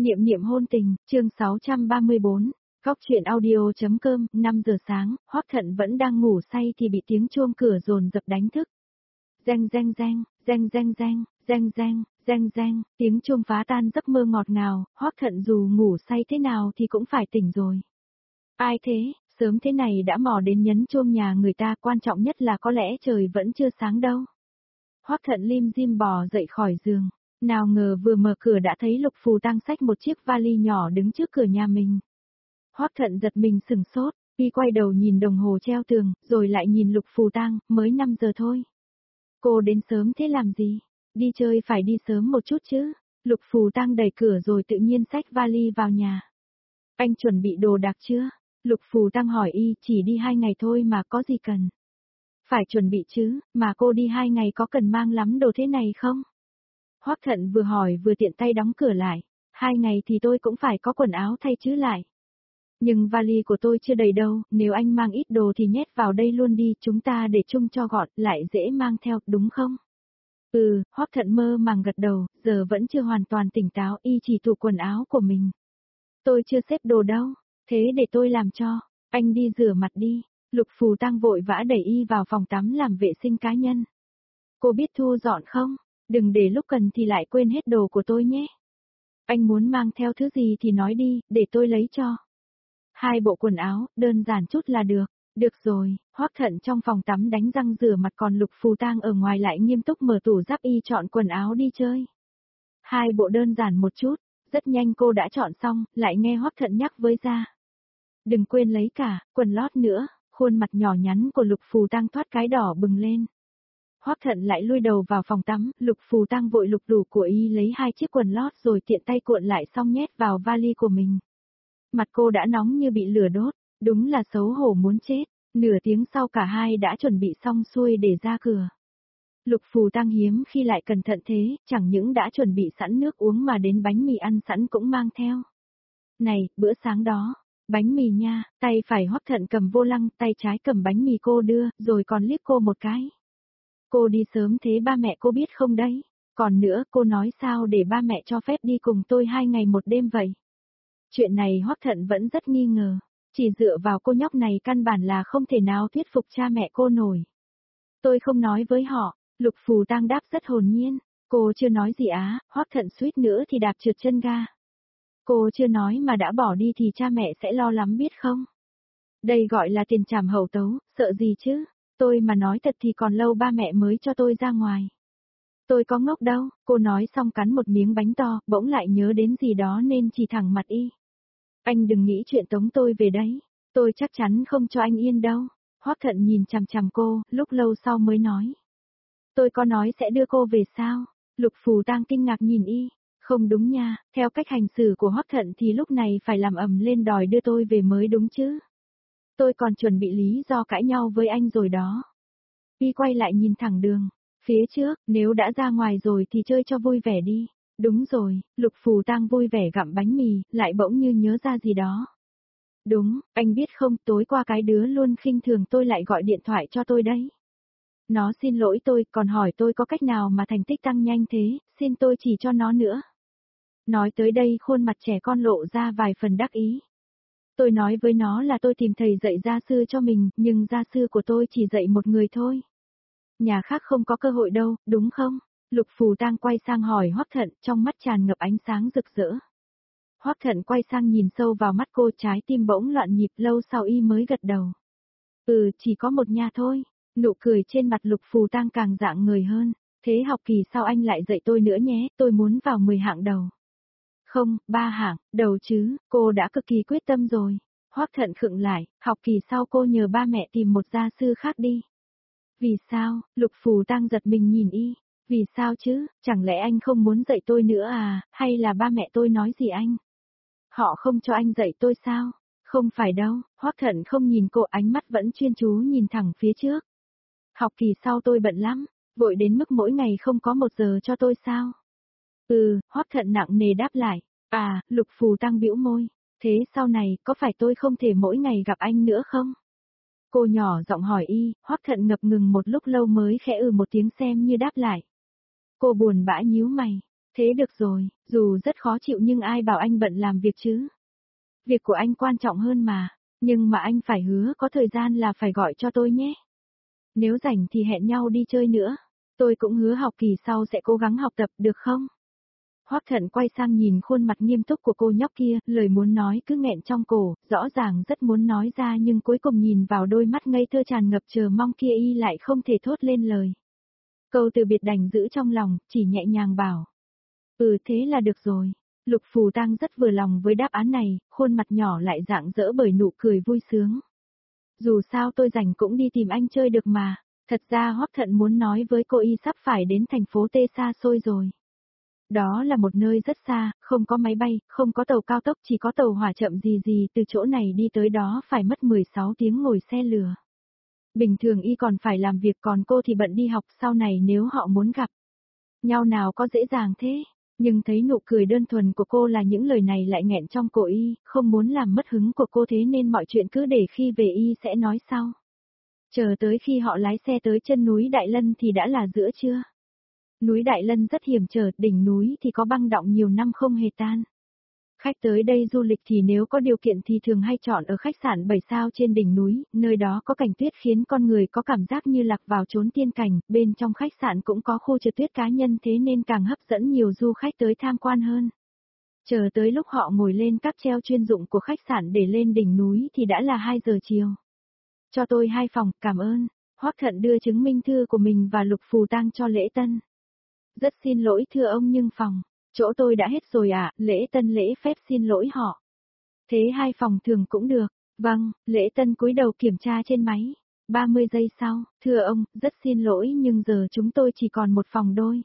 Niệm niệm hôn tình, chương 634, Góc truyện audio.com, 5 giờ sáng, Hoắc Thận vẫn đang ngủ say thì bị tiếng chuông cửa dồn dập đánh thức. Reng reng reng, reng reng reng, reng reng, reng reng, tiếng chuông phá tan giấc mơ ngọt ngào, Hoắc Thận dù ngủ say thế nào thì cũng phải tỉnh rồi. Ai thế, sớm thế này đã mò đến nhấn chuông nhà người ta, quan trọng nhất là có lẽ trời vẫn chưa sáng đâu. Hoắc Thận lim dim bò dậy khỏi giường. Nào ngờ vừa mở cửa đã thấy Lục Phù Tăng xách một chiếc vali nhỏ đứng trước cửa nhà mình. Hoắc Thận giật mình sừng sốt, y quay đầu nhìn đồng hồ treo tường, rồi lại nhìn Lục Phù Tăng, mới 5 giờ thôi. Cô đến sớm thế làm gì? Đi chơi phải đi sớm một chút chứ. Lục Phù Tăng đẩy cửa rồi tự nhiên xách vali vào nhà. Anh chuẩn bị đồ đạc chưa? Lục Phù Tăng hỏi y, chỉ đi 2 ngày thôi mà có gì cần? Phải chuẩn bị chứ, mà cô đi 2 ngày có cần mang lắm đồ thế này không? Hoắc Thận vừa hỏi vừa tiện tay đóng cửa lại. 2 ngày thì tôi cũng phải có quần áo thay chứ lại. Nhưng vali của tôi chưa đầy đâu, nếu anh mang ít đồ thì nhét vào đây luôn đi, chúng ta để chung cho gọn, lại dễ mang theo, đúng không? Hoắc Thận mơ màng gật đầu, giờ vẫn chưa hoàn toàn tỉnh táo, y chỉ tủ quần áo của mình. Tôi chưa xếp đồ đâu, thế để tôi làm cho, anh đi rửa mặt đi. Lục Phù Tăng vội vã đẩy y vào phòng tắm làm vệ sinh cá nhân. Cô biết thu dọn không? Đừng để lúc cần thì lại quên hết đồ của tôi nhé. Anh muốn mang theo thứ gì thì nói đi, để tôi lấy cho. 2 bộ quần áo, đơn giản chút là được. Được rồi, Hoắc Thận trong phòng tắm đánh răng rửa mặt, còn Lục Phù Tăng ở ngoài lại nghiêm túc mở tủ giáp y chọn quần áo đi chơi. 2 bộ đơn giản một chút, rất nhanh cô đã chọn xong, lại nghe Hoắc Thận nhắc với ra. Đừng quên lấy cả, quần lót nữa, khuôn mặt nhỏ nhắn của Lục Phù Tăng thoát cái đỏ bừng lên. Hoắc Thận lại lui đầu vào phòng tắm, Lục Phù Tăng vội lục đủ của y lấy 2 chiếc quần lót rồi tiện tay cuộn lại xong nhét vào vali của mình. Mặt cô đã nóng như bị lửa đốt, đúng là xấu hổ muốn chết. Nửa tiếng sau cả hai đã chuẩn bị xong xuôi để ra cửa. Lục Phù Tăng hiếm khi lại cẩn thận thế, chẳng những đã chuẩn bị sẵn nước uống mà đến bánh mì ăn sẵn cũng mang theo. Này, bữa sáng đó, bánh mì nha, tay phải Hoắc Thận cầm vô lăng, tay trái cầm bánh mì cô đưa, rồi còn liếc cô một cái. Cô đi sớm thế ba mẹ cô biết không đấy? Còn nữa, cô nói sao để ba mẹ cho phép đi cùng tôi 2 ngày 1 đêm vậy? Chuyện này Hoắc Thận vẫn rất nghi ngờ. Chỉ dựa vào cô nhóc này căn bản là không thể nào thuyết phục cha mẹ cô nổi. Tôi không nói với họ, Lục Phù Tăng đáp rất hồn nhiên. Cô chưa nói gì á, Hoắc Thận suýt nữa thì đạp trượt chân ga. Cô chưa nói mà đã bỏ đi thì cha mẹ sẽ lo lắm biết không? Đây gọi là tiền trảm hậu tấu, sợ gì chứ? Tôi mà nói thật thì còn lâu ba mẹ mới cho tôi ra ngoài. Tôi có ngốc đâu, cô nói xong cắn một miếng bánh to, bỗng lại nhớ đến gì đó nên chỉ thẳng mặt y. Anh đừng nghĩ chuyện tống tôi về đấy, tôi chắc chắn không cho anh yên đâu. Hoắc Thận nhìn chằm chằm cô, lúc lâu sau mới nói. Tôi có nói sẽ đưa cô về sao? Lục Phù Tăng kinh ngạc nhìn y. Không đúng nha, theo cách hành xử của Hoắc Thận thì lúc này phải làm ầm lên đòi đưa tôi về mới đúng chứ. Tôi còn chuẩn bị lý do cãi nhau với anh rồi đó. Y quay lại nhìn thẳng đường. Phía trước, nếu đã ra ngoài rồi thì chơi cho vui vẻ đi. Đúng rồi, Lục Phù Tăng vui vẻ gặm bánh mì, lại bỗng như nhớ ra gì đó. Đúng, anh biết không, tối qua cái đứa luôn khinh thường tôi lại gọi điện thoại cho tôi đấy. Nó xin lỗi tôi, còn hỏi tôi có cách nào mà thành tích tăng nhanh thế, xin tôi chỉ cho nó nữa. Nói tới đây khuôn mặt trẻ con lộ ra vài phần đắc ý. Tôi nói với nó là tôi tìm thầy dạy gia sư cho mình, nhưng gia sư của tôi chỉ dạy một người thôi. Nhà khác không có cơ hội đâu, đúng không? Lục Phù Tăng quay sang hỏi Hoắc Thận, trong mắt tràn ngập ánh sáng rực rỡ. Hoắc Thận quay sang nhìn sâu vào mắt cô, trái tim bỗng loạn nhịp, lâu sau y mới gật đầu. Chỉ có một nhà thôi. Nụ cười trên mặt Lục Phù Tăng càng rạng người hơn. Thế học kỳ sau anh lại dạy tôi nữa nhé, tôi muốn vào 10 hạng đầu. Không, 3 hạng, đầu chứ, cô đã cực kỳ quyết tâm rồi. Hoắc Thận khựng lại, học kỳ sau cô nhờ ba mẹ tìm một gia sư khác đi. Vì sao? Lục Phù Tăng giật mình nhìn y. Vì sao chứ, chẳng lẽ anh không muốn dạy tôi nữa à, hay là ba mẹ tôi nói gì anh? Họ không cho anh dạy tôi sao? Không phải đâu, Hoắc Thận không nhìn cô, ánh mắt vẫn chuyên chú nhìn thẳng phía trước. Học kỳ sau tôi bận lắm, vội đến mức mỗi ngày không có 1 giờ cho tôi sao? Hoắc Thận nặng nề đáp lại. Lục Phù Tăng bĩu môi. Thế sau này, có phải tôi không thể mỗi ngày gặp anh nữa không? Cô nhỏ giọng hỏi y, Hoắc Thận ngập ngừng một lúc lâu mới khẽ một tiếng xem như đáp lại. Cô buồn bã nhíu mày. Thế được rồi, dù rất khó chịu nhưng ai bảo anh bận làm việc chứ. Việc của anh quan trọng hơn mà, nhưng mà anh phải hứa có thời gian là phải gọi cho tôi nhé. Nếu rảnh thì hẹn nhau đi chơi nữa. Tôi cũng hứa học kỳ sau sẽ cố gắng học tập được không? Hoắc Thận quay sang nhìn khuôn mặt nghiêm túc của cô nhóc kia, lời muốn nói cứ nghẹn trong cổ, rõ ràng rất muốn nói ra nhưng cuối cùng nhìn vào đôi mắt ngây thơ tràn ngập chờ mong kia y lại không thể thốt lên lời. Câu từ biệt đành giữ trong lòng, chỉ nhẹ nhàng bảo. Ừ thế là được rồi. Lục Phù Tang rất vừa lòng với đáp án này, khuôn mặt nhỏ lại rạng rỡ bởi nụ cười vui sướng. Dù sao tôi rảnh cũng đi tìm anh chơi được mà. Thật ra Hoắc Thận muốn nói với cô y sắp phải đến thành phố T xa xôi rồi. Đó là một nơi rất xa, không có máy bay, không có tàu cao tốc, chỉ có tàu hỏa chậm gì từ chỗ này đi tới đó phải mất 16 tiếng ngồi xe lửa. Bình thường y còn phải làm việc còn cô thì bận đi học sau này nếu họ muốn gặp nhau nào có dễ dàng thế. Nhưng thấy nụ cười đơn thuần của cô là những lời này lại nghẹn trong cổ y, không muốn làm mất hứng của cô thế nên mọi chuyện cứ để khi về y sẽ nói sau. Chờ tới khi họ lái xe tới chân núi Đại Lân thì đã là giữa trưa. Núi Đại Lân rất hiểm trở, đỉnh núi thì có băng đọng nhiều năm không hề tan. Khách tới đây du lịch thì nếu có điều kiện thì thường hay chọn ở khách sạn 7 sao trên đỉnh núi, nơi đó có cảnh tuyết khiến con người có cảm giác như lạc vào chốn tiên cảnh, bên trong khách sạn cũng có khu trượt tuyết cá nhân thế nên càng hấp dẫn nhiều du khách tới tham quan hơn. Chờ tới lúc họ ngồi lên cáp treo chuyên dụng của khách sạn để lên đỉnh núi thì đã là 2 giờ chiều. Cho tôi 2 phòng, cảm ơn. Hoắc Thận đưa chứng minh thư của mình và Lục Phù Tang cho lễ tân. Rất xin lỗi thưa ông nhưng phòng, chỗ tôi đã hết rồi ạ, lễ tân lễ phép xin lỗi họ. Thế 2 phòng thường cũng được, vâng, lễ tân cúi đầu kiểm tra trên máy. 30 giây sau, thưa ông, rất xin lỗi nhưng giờ chúng tôi chỉ còn một phòng đôi.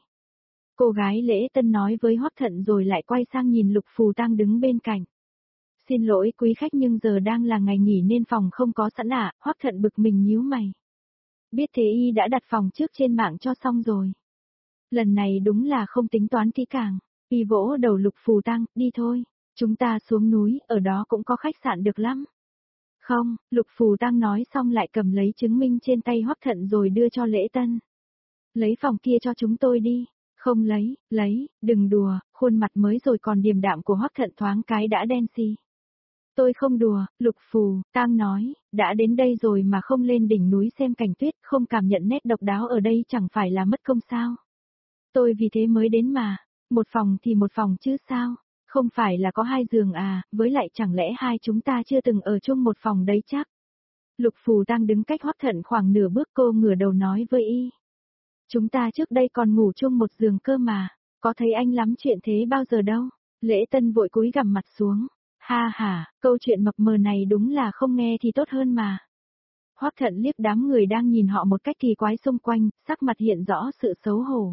Cô gái lễ tân nói với Hoắc Thận rồi lại quay sang nhìn Lục Phù Tang đứng bên cạnh. Xin lỗi quý khách nhưng giờ đang là ngày nghỉ nên phòng không có sẵn ạ, Hoắc Thận bực mình nhíu mày. Biết thế y đã đặt phòng trước trên mạng cho xong rồi. Lần này đúng là không tính toán kỹ càng. Y vỗ đầu Lục Phù Tang, đi thôi. Chúng ta xuống núi, ở đó cũng có khách sạn được lắm. Không, Lục Phù Tang nói xong lại cầm lấy chứng minh trên tay Hoắc Thận rồi đưa cho lễ tân. Lấy phòng kia cho chúng tôi đi. Không lấy, đừng đùa, khuôn mặt mới rồi còn điềm đạm của Hoắc Thận thoáng cái đã đen xì. Tôi không đùa, Lục Phù Tang nói, đã đến đây rồi mà không lên đỉnh núi xem cảnh tuyết, không cảm nhận nét độc đáo ở đây chẳng phải là mất công sao. Tôi vì thế mới đến mà, một phòng thì một phòng chứ sao, không phải là có 2 giường à, với lại chẳng lẽ hai chúng ta chưa từng ở chung một phòng đấy chắc. Lục Phù Tang đứng cách Hoắc Thận khoảng nửa bước cô ngửa đầu nói với y. Chúng ta trước đây còn ngủ chung một giường cơ mà, có thấy anh lắm chuyện thế bao giờ đâu. Lễ tân vội cúi gằm mặt xuống. Ha ha, câu chuyện mập mờ này đúng là không nghe thì tốt hơn mà. Hoắc Thận liếc đám người đang nhìn họ một cách kỳ quái xung quanh, sắc mặt hiện rõ sự xấu hổ.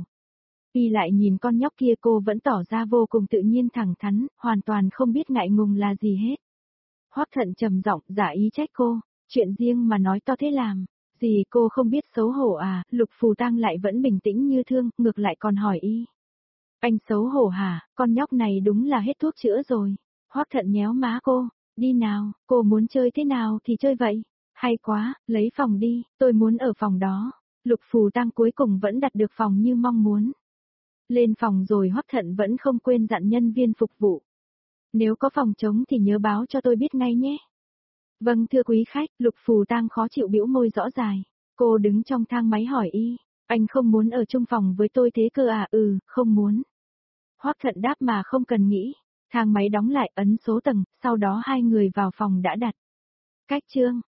Y lại nhìn con nhóc kia cô vẫn tỏ ra vô cùng tự nhiên thẳng thắn, hoàn toàn không biết ngại ngùng là gì hết. Hoắc Thận trầm giọng giả ý trách cô, chuyện riêng mà nói to thế làm, gì cô không biết xấu hổ à, Lục Phù Tang lại vẫn bình tĩnh như thương, ngược lại còn hỏi y. Anh xấu hổ hả, con nhóc này đúng là hết thuốc chữa rồi. Hoắc Thận nhéo má cô, đi nào, cô muốn chơi thế nào thì chơi vậy. Hay quá, lấy phòng đi, tôi muốn ở phòng đó. Lục Phù Tang cuối cùng vẫn đặt được phòng như mong muốn. Lên phòng rồi Hoắc Thận vẫn không quên dặn nhân viên phục vụ. Nếu có phòng trống thì nhớ báo cho tôi biết ngay nhé. Vâng thưa quý khách, Lục Phù Tang khó chịu bĩu môi rõ dài. Cô đứng trong thang máy hỏi y, anh không muốn ở chung phòng với tôi thế cơ à? Ừ, không muốn. Hoắc Thận đáp mà không cần nghĩ. Thang máy đóng lại ấn số tầng, sau đó hai người vào phòng đã đặt. Cách chương